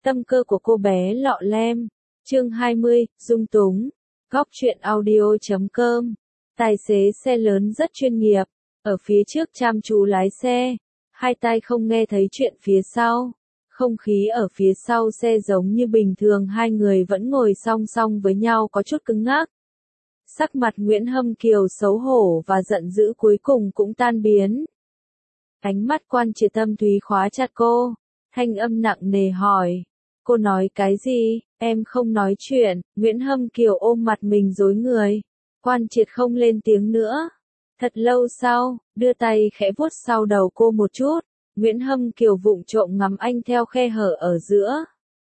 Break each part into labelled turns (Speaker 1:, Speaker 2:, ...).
Speaker 1: Tâm cơ của cô bé lọ lem. Chương 20, dung túng. Góc truyện audio.com. Tài xế xe lớn rất chuyên nghiệp, ở phía trước chăm chú lái xe, hai tai không nghe thấy chuyện phía sau. Không khí ở phía sau xe giống như bình thường, hai người vẫn ngồi song song với nhau có chút cứng ngắc. Sắc mặt Nguyễn Hâm Kiều xấu hổ và giận dữ cuối cùng cũng tan biến. Ánh mắt Quan Triệt thâm thúy khóa chặt cô, thanh âm nặng nề hỏi. Cô nói cái gì? Em không nói chuyện. Nguyễn Hâm Kiều ôm mặt mình rối người. Quan Triệt không lên tiếng nữa. Thật lâu sau, đưa tay khẽ vuốt sau đầu cô một chút. Nguyễn Hâm Kiều vụng trộm ngắm anh theo khe hở ở giữa.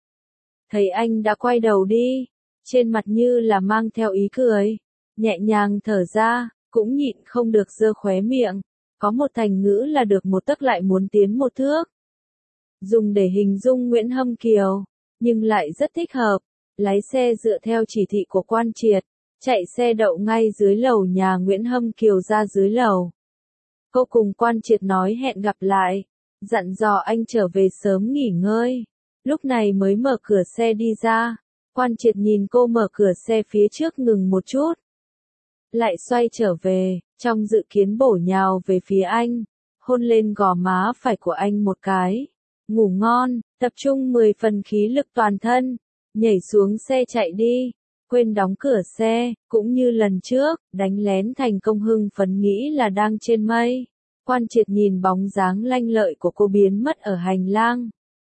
Speaker 1: Thấy anh đã quay đầu đi, trên mặt như là mang theo ý cười, nhẹ nhàng thở ra, cũng nhịn không được giơ khóe miệng. Có một thành ngữ là được một tấc lại muốn tiến một thước, dùng để hình dung Nguyễn Hâm Kiều, nhưng lại rất thích hợp. Lái xe dựa theo chỉ thị của Quan Triệt, chạy xe đậu ngay dưới lầu nhà Nguyễn Hâm Kiều ra dưới lầu. Cô cùng Quan Triệt nói hẹn gặp lại, dặn dò anh trở về sớm nghỉ ngơi. Lúc này mới mở cửa xe đi ra. Quan Triệt nhìn cô mở cửa xe phía trước ngừng một chút, lại xoay trở về, trong dự kiến bổ nhào về phía anh, hôn lên gò má phải của anh một cái. Ngủ ngon, tập trung 10 phần khí lực toàn thân, nhảy xuống xe chạy đi, quên đóng cửa xe, cũng như lần trước, đánh lén thành công hưng phấn nghĩ là đang trên mây. Quan Triệt nhìn bóng dáng lanh lợi của cô biến mất ở hành lang.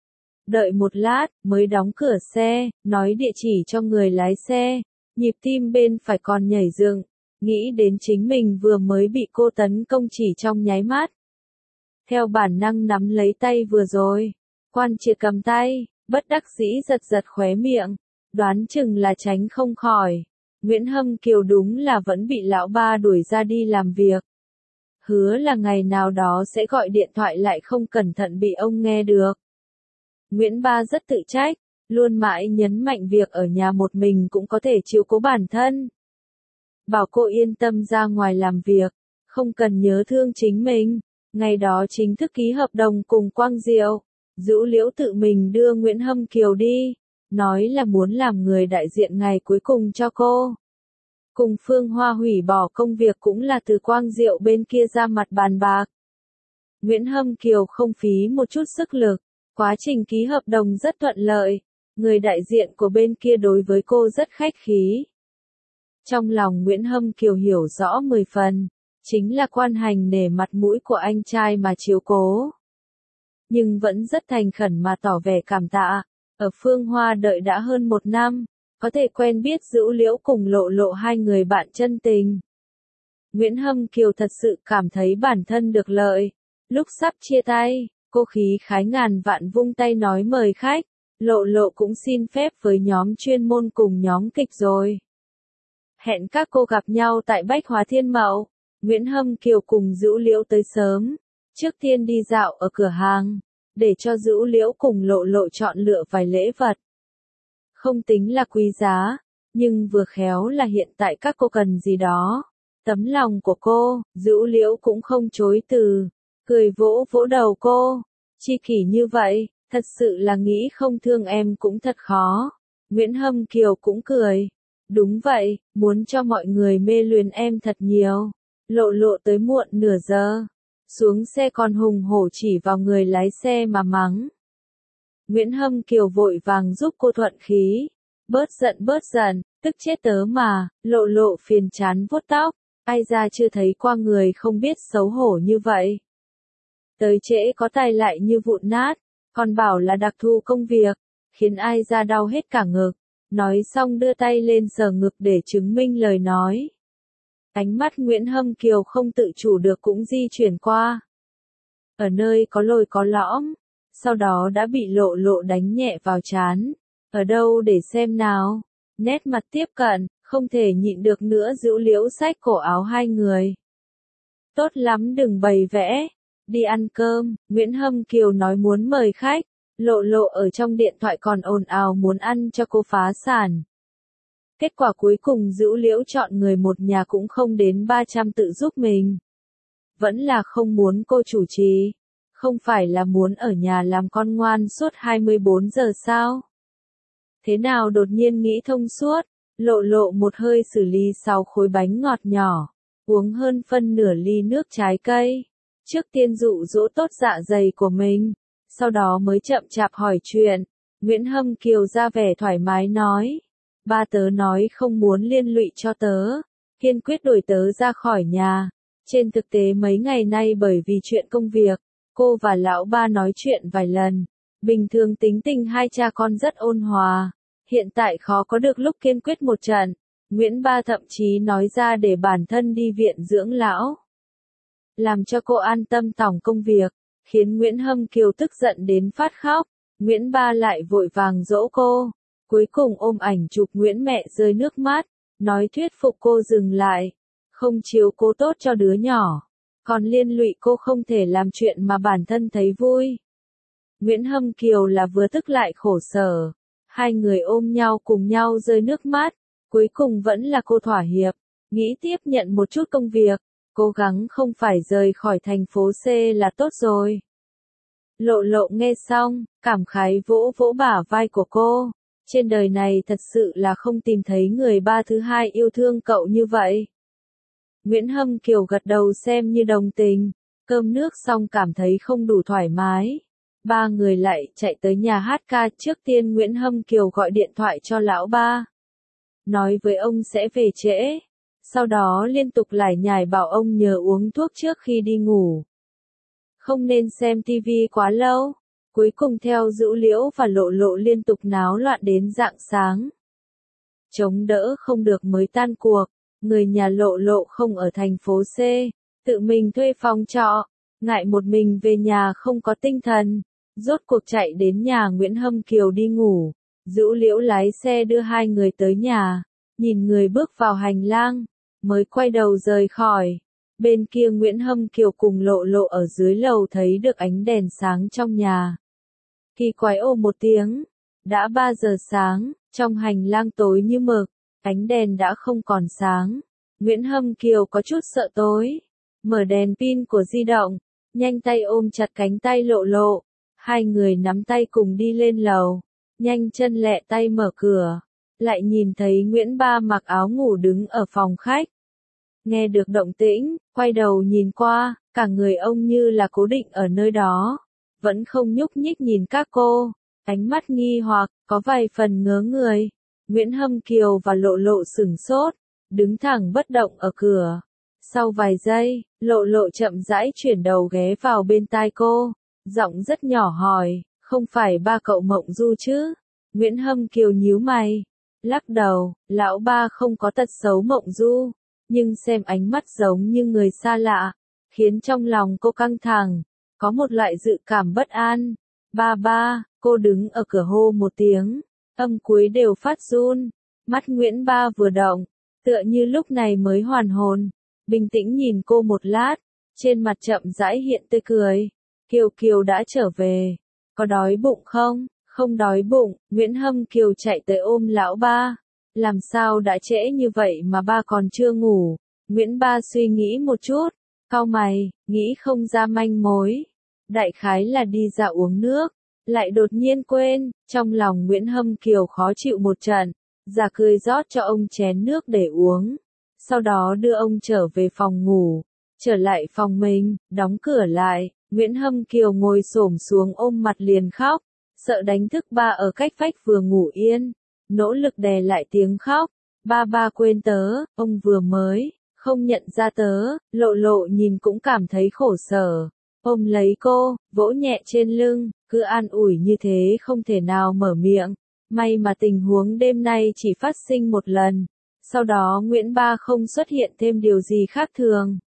Speaker 1: Đợi một lát, mới đóng cửa xe, nói địa chỉ cho người lái xe, nhịp tim bên phải còn nhảy dựng, nghĩ đến chính mình vừa mới bị cô tấn công chỉ trong nháy mắt. Theo bản năng nắm lấy tay vừa rồi, Quan Triệt cầm tay, bất đắc dĩ giật giật khóe miệng, đoán chừng là tránh không khỏi. Nguyễn Hâm Kiều đúng là vẫn bị lão ba đuổi ra đi làm việc. Hứa là ngày nào đó sẽ gọi điện thoại lại không cẩn thận bị ông nghe được. Nguyễn ba rất tự trách, luôn mãi nhấn mạnh việc ở nhà một mình cũng có thể chiếu cố bản thân. Bảo cô yên tâm ra ngoài làm việc, không cần nhớ thương chính mình. Ngày đó chính thức ký hợp đồng cùng Quang Diệu, Dữu Liễu tự mình đưa Nguyễn Hâm Kiều đi, nói là muốn làm người đại diện ngày cuối cùng cho cô. Cùng Phương Hoa hủy bỏ công việc cũng là từ Quang Diệu bên kia ra mặt bàn bạc. Nguyễn Hâm Kiều không phí một chút sức lực, quá trình ký hợp đồng rất thuận lợi, người đại diện của bên kia đối với cô rất khách khí. Trong lòng Nguyễn Hâm Kiều hiểu rõ 10 phần, chính là Quan Hành nể mặt mũi của anh trai mà chiếu cố. Nhưng vẫn rất thành khẩn mà tỏ vẻ cảm tạ, ở Phương Hoa đợi đã hơn 1 năm, có thể quen biết Dữu Liễu cùng Lộ Lộ hai người bạn chân tình. Nguyễn Hâm Kiều thật sự cảm thấy bản thân được lợi. Lúc sắp chia tay, cô khí khái ngàn vạn vung tay nói mời khách, Lộ Lộ cũng xin phép với nhóm chuyên môn cùng nhóm kịch rồi. Hẹn các cô gặp nhau tại Bách Hóa Thiên Mậu. Nguyễn Hâm Kiều cùng Dữu Liễu tới sớm, trước tiên đi dạo ở cửa hàng, để cho Dữu Liễu cùng Lộ Lộ chọn lựa vài lễ vật. Không tính là quý giá, nhưng vừa khéo là hiện tại các cô cần gì đó. Tấm lòng của cô, Dữu Liễu cũng không chối từ, cười vỗ vỗ đầu cô. Chi kỷ như vậy, thật sự là nghĩ không thương em cũng thật khó. Nguyễn Hâm Kiều cũng cười. Đúng vậy, muốn cho mọi người mê luyến em thật nhiều. Lộ Lộ tới muộn nửa giờ, xuống xe còn hùng hổ chỉ vào người lái xe mà mắng. Nguyễn Hâm Kiều vội vàng giúp cô thuận khí. Bớt giận, tức chết tớ mà. Lộ Lộ phiền chán vuốt tóc, ai ra chưa thấy qua người không biết xấu hổ như vậy. Tới trễ có tay lại như vụn nát, còn bảo là đặc thù công việc, khiến ai ra đau hết cả ngực. Nói xong đưa tay lên sờ ngực để chứng minh lời nói. Ánh mắt Nguyễn Hâm Kiều không tự chủ được cũng di chuyển qua. Ở nơi có lồi có lõm, sau đó đã bị Lộ Lộ đánh nhẹ vào trán. Ở đâu để xem nào? Nét mặt tiếp cận, không thể nhịn được nữa Dữu Liễu xách cổ áo hai người. Tốt lắm đừng bày vẽ, đi ăn cơm. Nguyễn Hâm Kiều nói muốn mời khách. Lộ Lộ ở trong điện thoại còn ồn ào muốn ăn cho cô phá sản. Kết quả cuối cùng Dữu Liễu chọn người một nhà cũng không đến 300 tự giúp mình. Vẫn là không muốn cô chủ trì. Không phải là muốn ở nhà làm con ngoan suốt 24 giờ sao? Thế nào đột nhiên nghĩ thông suốt, Lộ Lộ một hơi xử lý 6 khối bánh ngọt nhỏ, uống hơn phân nửa ly nước trái cây. Trước tiên dụ dỗ tốt dạ dày của mình, sau đó mới chậm chạp hỏi chuyện. Nguyễn Hâm Kiều ra vẻ thoải mái nói, ba tớ nói không muốn liên lụy cho tớ, kiên quyết đuổi tớ ra khỏi nhà. Trên thực tế mấy ngày nay bởi vì chuyện công việc, cô và lão ba nói chuyện vài lần. Bình thường tính tình hai cha con rất ôn hòa, hiện tại khó có được lúc kiên quyết một trận. Nguyễn ba thậm chí nói ra để bản thân đi viện dưỡng lão, làm cho cô an tâm tòng công việc, khiến Nguyễn Hâm Kiều tức giận đến phát khóc. Nguyễn ba lại vội vàng dỗ cô, cuối cùng ôm ảnh chụp Nguyễn mẹ rơi nước mắt, nói thuyết phục cô dừng lại, không chiếu cố tốt cho đứa nhỏ, còn liên lụy cô không thể làm chuyện mà bản thân thấy vui. Nguyễn Hâm Kiều là vừa tức lại khổ sở, hai người ôm nhau cùng nhau rơi nước mắt, cuối cùng vẫn là cô thỏa hiệp, nghĩ tiếp nhận một chút công việc, cố gắng không phải rời khỏi thành phố C là tốt rồi. Lộ Lộ nghe xong, cảm khái vỗ vỗ bả vai của cô. Trên đời này thật sự là không tìm thấy người ba thứ hai yêu thương cậu như vậy. Nguyễn Hâm Kiều gật đầu xem như đồng tình, cơm nước xong cảm thấy không đủ thoải mái. Ba người lại chạy tới nhà hát ca. Trước tiên Nguyễn Hâm Kiều gọi điện thoại cho lão ba, nói với ông sẽ về trễ. Sau đó liên tục lải nhải bảo ông nhờ uống thuốc trước khi đi ngủ, không nên xem tivi quá lâu. Cuối cùng theo Dữ Liễu và Lộ Lộ liên tục náo loạn đến rạng sáng. Chống đỡ không được mới tan cuộc, người nhà Lộ Lộ không ở thành phố C, tự mình thuê phòng trọ, ngại một mình về nhà không có tinh thần, rốt cuộc chạy đến nhà Nguyễn Hâm Kiều đi ngủ. Dữ Liễu lái xe đưa hai người tới nhà, nhìn người bước vào hành lang, mới quay đầu rời khỏi. Bên kia Nguyễn Hâm Kiều cùng Lộ Lộ ở dưới lầu thấy được ánh đèn sáng trong nhà. Kỳ quái ồ một tiếng, đã 3 giờ sáng, trong hành lang tối như mực, ánh đèn đã không còn sáng. Nguyễn Hâm Kiều có chút sợ tối, mở đèn pin của di động, nhanh tay ôm chặt cánh tay Lộ Lộ. Hai người nắm tay cùng đi lên lầu, nhanh chân lẹ tay mở cửa, lại nhìn thấy Nguyễn ba mặc áo ngủ đứng ở phòng khách. Nghe được động tĩnh, quay đầu nhìn qua, cả người ông như là cố định ở nơi đó, vẫn không nhúc nhích nhìn các cô, ánh mắt nghi hoặc, có vài phần ngớ người. Nguyễn Hâm Kiều và Lộ Lộ sửng sốt, đứng thẳng bất động ở cửa. Sau vài giây, Lộ Lộ chậm rãi chuyển đầu ghé vào bên tai cô, giọng rất nhỏ hỏi, không phải ba cậu mộng du chứ? Nguyễn Hâm Kiều nhíu mày, lắc đầu, lão ba không có tật xấu mộng du, nhưng xem ánh mắt giống như người xa lạ, khiến trong lòng cô căng thẳng, có một loại dự cảm bất an. Ba ba, cô đứng ở cửa hô một tiếng, âm cuối đều phát run, mắt Nguyễn ba vừa động, tựa như lúc này mới hoàn hồn, bình tĩnh nhìn cô một lát, trên mặt chậm rãi hiện tươi cười. Kiều Kiều đã trở về, có đói bụng không? Không đói bụng. Nguyễn Hâm Kiều chạy tới ôm lão ba. Làm sao đã trễ như vậy mà ba còn chưa ngủ? Nguyễn ba suy nghĩ một chút, cau mày, nghĩ không ra manh mối. Đại khái là đi dạo uống nước, lại đột nhiên quên, trong lòng Nguyễn Hâm Kiều khó chịu một trận, giả cười rót cho ông chén nước để uống, sau đó đưa ông trở về phòng ngủ, trở lại phòng mình, đóng cửa lại. Nguyễn Hâm Kiều ngồi xổm xuống ôm mặt liền khóc, sợ đánh thức ba ở cách vách vừa ngủ yên, nỗ lực đè lại tiếng khóc. Ba ba quên tớ, ông vừa mới không nhận ra tớ. Lộ Lộ nhìn cũng cảm thấy khổ sở, ôm lấy cô, vỗ nhẹ trên lưng, cứ an ủi như thế không thể nào mở miệng. May mà tình huống đêm nay chỉ phát sinh một lần, sau đó Nguyễn ba không xuất hiện thêm điều gì khác thường.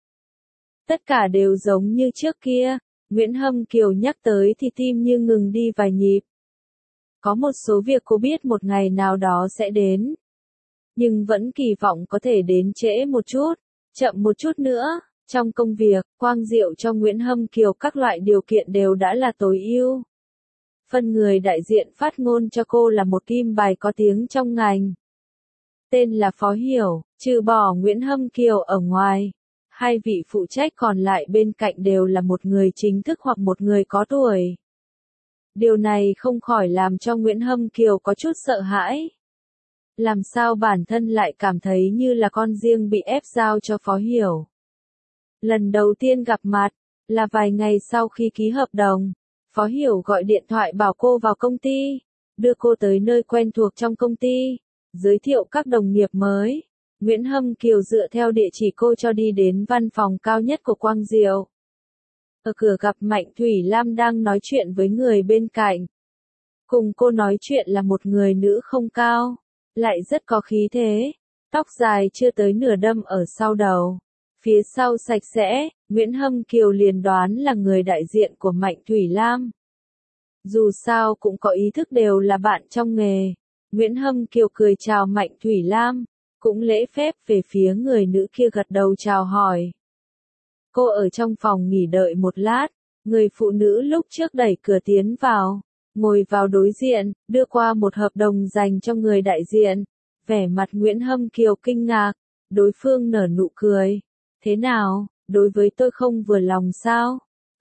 Speaker 1: Tất cả đều giống như trước kia. Nguyễn Hâm Kiều nhắc tới thì tim như ngừng đi vài nhịp. Có một số việc cô biết một ngày nào đó sẽ đến, nhưng vẫn kỳ vọng có thể đến trễ một chút, chậm một chút nữa. Trong công việc, quang diệu cho Nguyễn Hâm Kiều các loại điều kiện đều đã là tối ưu. Phân người đại diện phát ngôn cho cô là một kim bài có tiếng trong ngành. Tên là Phó Hiểu, trừ bỏ Nguyễn Hâm Kiều ở ngoài. Hai vị phụ trách còn lại bên cạnh đều là một người chính thức hoặc một người có tuổi. Điều này không khỏi làm cho Nguyễn Hâm Kiều có chút sợ hãi. Làm sao bản thân lại cảm thấy như là con riêng bị ép giao cho Phó Hiểu. Lần đầu tiên gặp mặt, là vài ngày sau khi ký hợp đồng, Phó Hiểu gọi điện thoại bảo cô vào công ty, đưa cô tới nơi quen thuộc trong công ty, giới thiệu các đồng nghiệp mới. Nguyễn Hâm Kiều dựa theo địa chỉ cô cho đi đến văn phòng cao nhất của Quang Diệu. Ở cửa gặp Mạnh Thủy Lam đang nói chuyện với người bên cạnh. Cùng cô nói chuyện là một người nữ không cao, lại rất có khí thế, tóc dài chưa tới nửa đâm ở sau đầu. Phía sau sạch sẽ, Nguyễn Hâm Kiều liền đoán là người đại diện của Mạnh Thủy Lam. Dù sao cũng có ý thức đều là bạn trong nghề. Nguyễn Hâm Kiều cười chào Mạnh Thủy Lam, cũng lễ phép về phía người nữ kia gật đầu chào hỏi. Cô ở trong phòng nghỉ đợi một lát, người phụ nữ lúc trước đẩy cửa tiến vào, ngồi vào đối diện, đưa qua một hợp đồng dành cho người đại diện. Vẻ mặt Nguyễn Hâm Kiều kinh ngạc, đối phương nở nụ cười. Thế nào, đối với tôi không vừa lòng sao?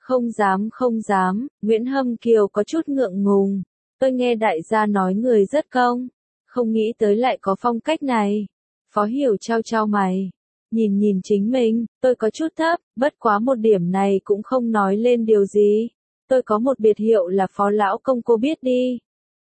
Speaker 1: Không dám, Nguyễn Hâm Kiều có chút ngượng ngùng. Tôi nghe đại gia nói người rất công, không nghĩ tới lại có phong cách này. Phó Hiểu trao trao mày, nhìn chính mình, tôi có chút thấp, bất quá một điểm này cũng không nói lên điều gì. Tôi có một biệt hiệu là Phó Lão Công cô biết đi.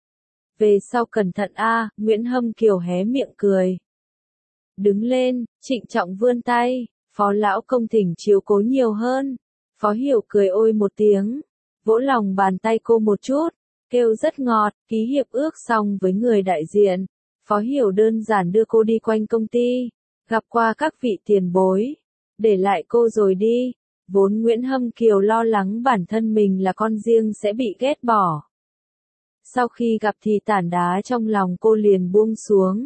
Speaker 1: Về sau cẩn thận a, Nguyễn Hâm Kiều hé miệng cười. Đứng lên, trịnh trọng vươn tay, Phó Lão Công thỉnh chiếu cố nhiều hơn. Phó Hiểu cười ôi một tiếng, vỗ lòng bàn tay cô một chút, kêu rất ngọt, ký hiệp ước xong với người đại diện. Phó Hiểu đơn giản đưa cô đi quanh công ty, gặp qua các vị tiền bối, để lại cô rồi đi. Vốn Nguyễn Hâm Kiều lo lắng bản thân mình là con riêng sẽ bị ghét bỏ. Sau khi gặp thì tảng đá trong lòng cô liền buông xuống.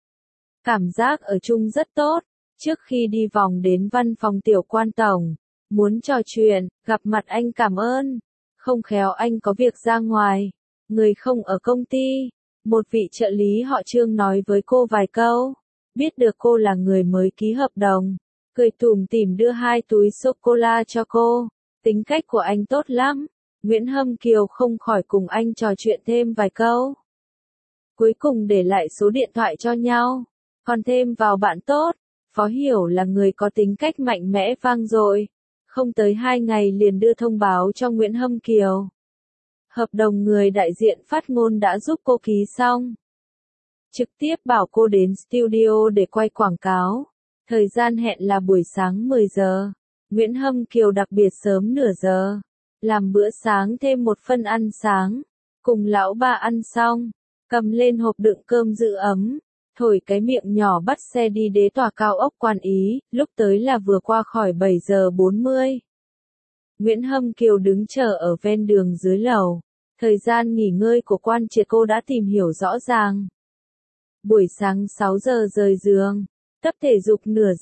Speaker 1: Cảm giác ở chung rất tốt, trước khi đi vòng đến văn phòng tiểu quan tổng, muốn trò chuyện, gặp mặt anh cảm ơn, không khéo anh có việc ra ngoài, người không ở công ty. Một vị trợ lý họ Trương nói với cô vài câu, biết được cô là người mới ký hợp đồng, cười tủm tỉm đưa 2 túi sô-cô-la cho cô. Tính cách của anh tốt lắm, Nguyễn Hâm Kiều không khỏi cùng anh trò chuyện thêm vài câu. Cuối cùng để lại số điện thoại cho nhau, còn thêm vào bạn tốt. Phó Hiểu là người có tính cách mạnh mẽ vang dội, không tới 2 ngày liền đưa thông báo cho Nguyễn Hâm Kiều. Hợp đồng người đại diện phát ngôn đã giúp cô ký xong. Trực tiếp bảo cô đến studio để quay quảng cáo. Thời gian hẹn là buổi sáng 10 giờ. Nguyễn Hâm Kiều đặc biệt sớm nửa giờ. Làm bữa sáng thêm một phân ăn sáng. Cùng lão ba ăn xong. Cầm lên hộp đựng cơm giữ ấm. Thổi cái miệng nhỏ bắt xe đi đế tòa cao ốc Quan Ý. Lúc tới là vừa qua khỏi 7 giờ 40. Nguyễn Hâm Kiều đứng chờ ở ven đường dưới lầu. Thời gian nghỉ ngơi của Quan Triệt cô đã tìm hiểu rõ ràng. Buổi sáng 6 giờ rời giường, tập thể dục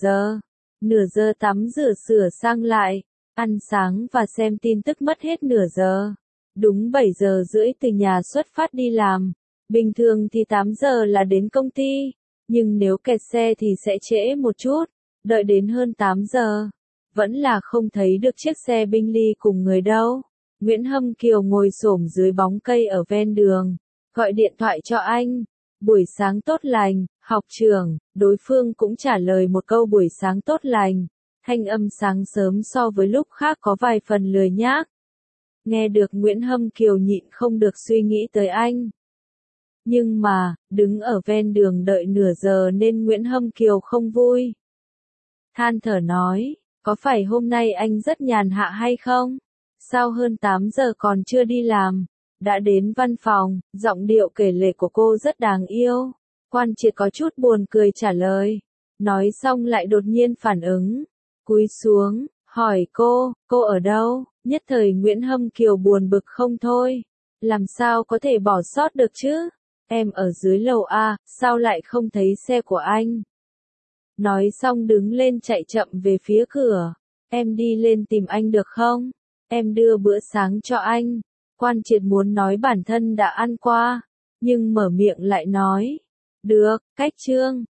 Speaker 1: nửa giờ tắm rửa sửa sang lại, ăn sáng và xem tin tức mất hết nửa giờ. Đúng 7 giờ rưỡi từ nhà xuất phát đi làm. Bình thường thì 8 giờ là đến công ty, nhưng nếu kẹt xe thì sẽ trễ một chút, đợi đến hơn 8 giờ. Vẫn là không thấy được chiếc xe binh ly cùng người đâu. Nguyễn Hâm Kiều ngồi xổm dưới bóng cây ở ven đường, gọi điện thoại cho anh. Buổi sáng tốt lành, học trưởng, đối phương cũng trả lời một câu buổi sáng tốt lành. Thanh âm sáng sớm so với lúc khác có vài phần lười nhác. Nghe được Nguyễn Hâm Kiều nhịn không được suy nghĩ tới anh. Nhưng mà, đứng ở ven đường đợi nửa giờ nên Nguyễn Hâm Kiều không vui. Than thở nói, có phải hôm nay anh rất nhàn hạ hay không? Sao hơn 8 giờ còn chưa đi làm? Đã đến văn phòng, giọng điệu kể lể của cô rất đáng yêu. Quan Triệt có chút buồn cười trả lời. Nói xong lại đột nhiên phản ứng. Cúi xuống, hỏi cô ở đâu? Nhất thời Nguyễn Hâm Kiều buồn bực không thôi. Làm sao có thể bỏ sót được chứ? Em ở dưới lầu A, sao lại không thấy xe của anh? Nói xong đứng lên chạy chậm về phía cửa. Em đi lên tìm anh được không? Em đưa bữa sáng cho anh. Quan Triệt muốn nói bản thân đã ăn qua, nhưng mở miệng lại nói. Được, cách Trương,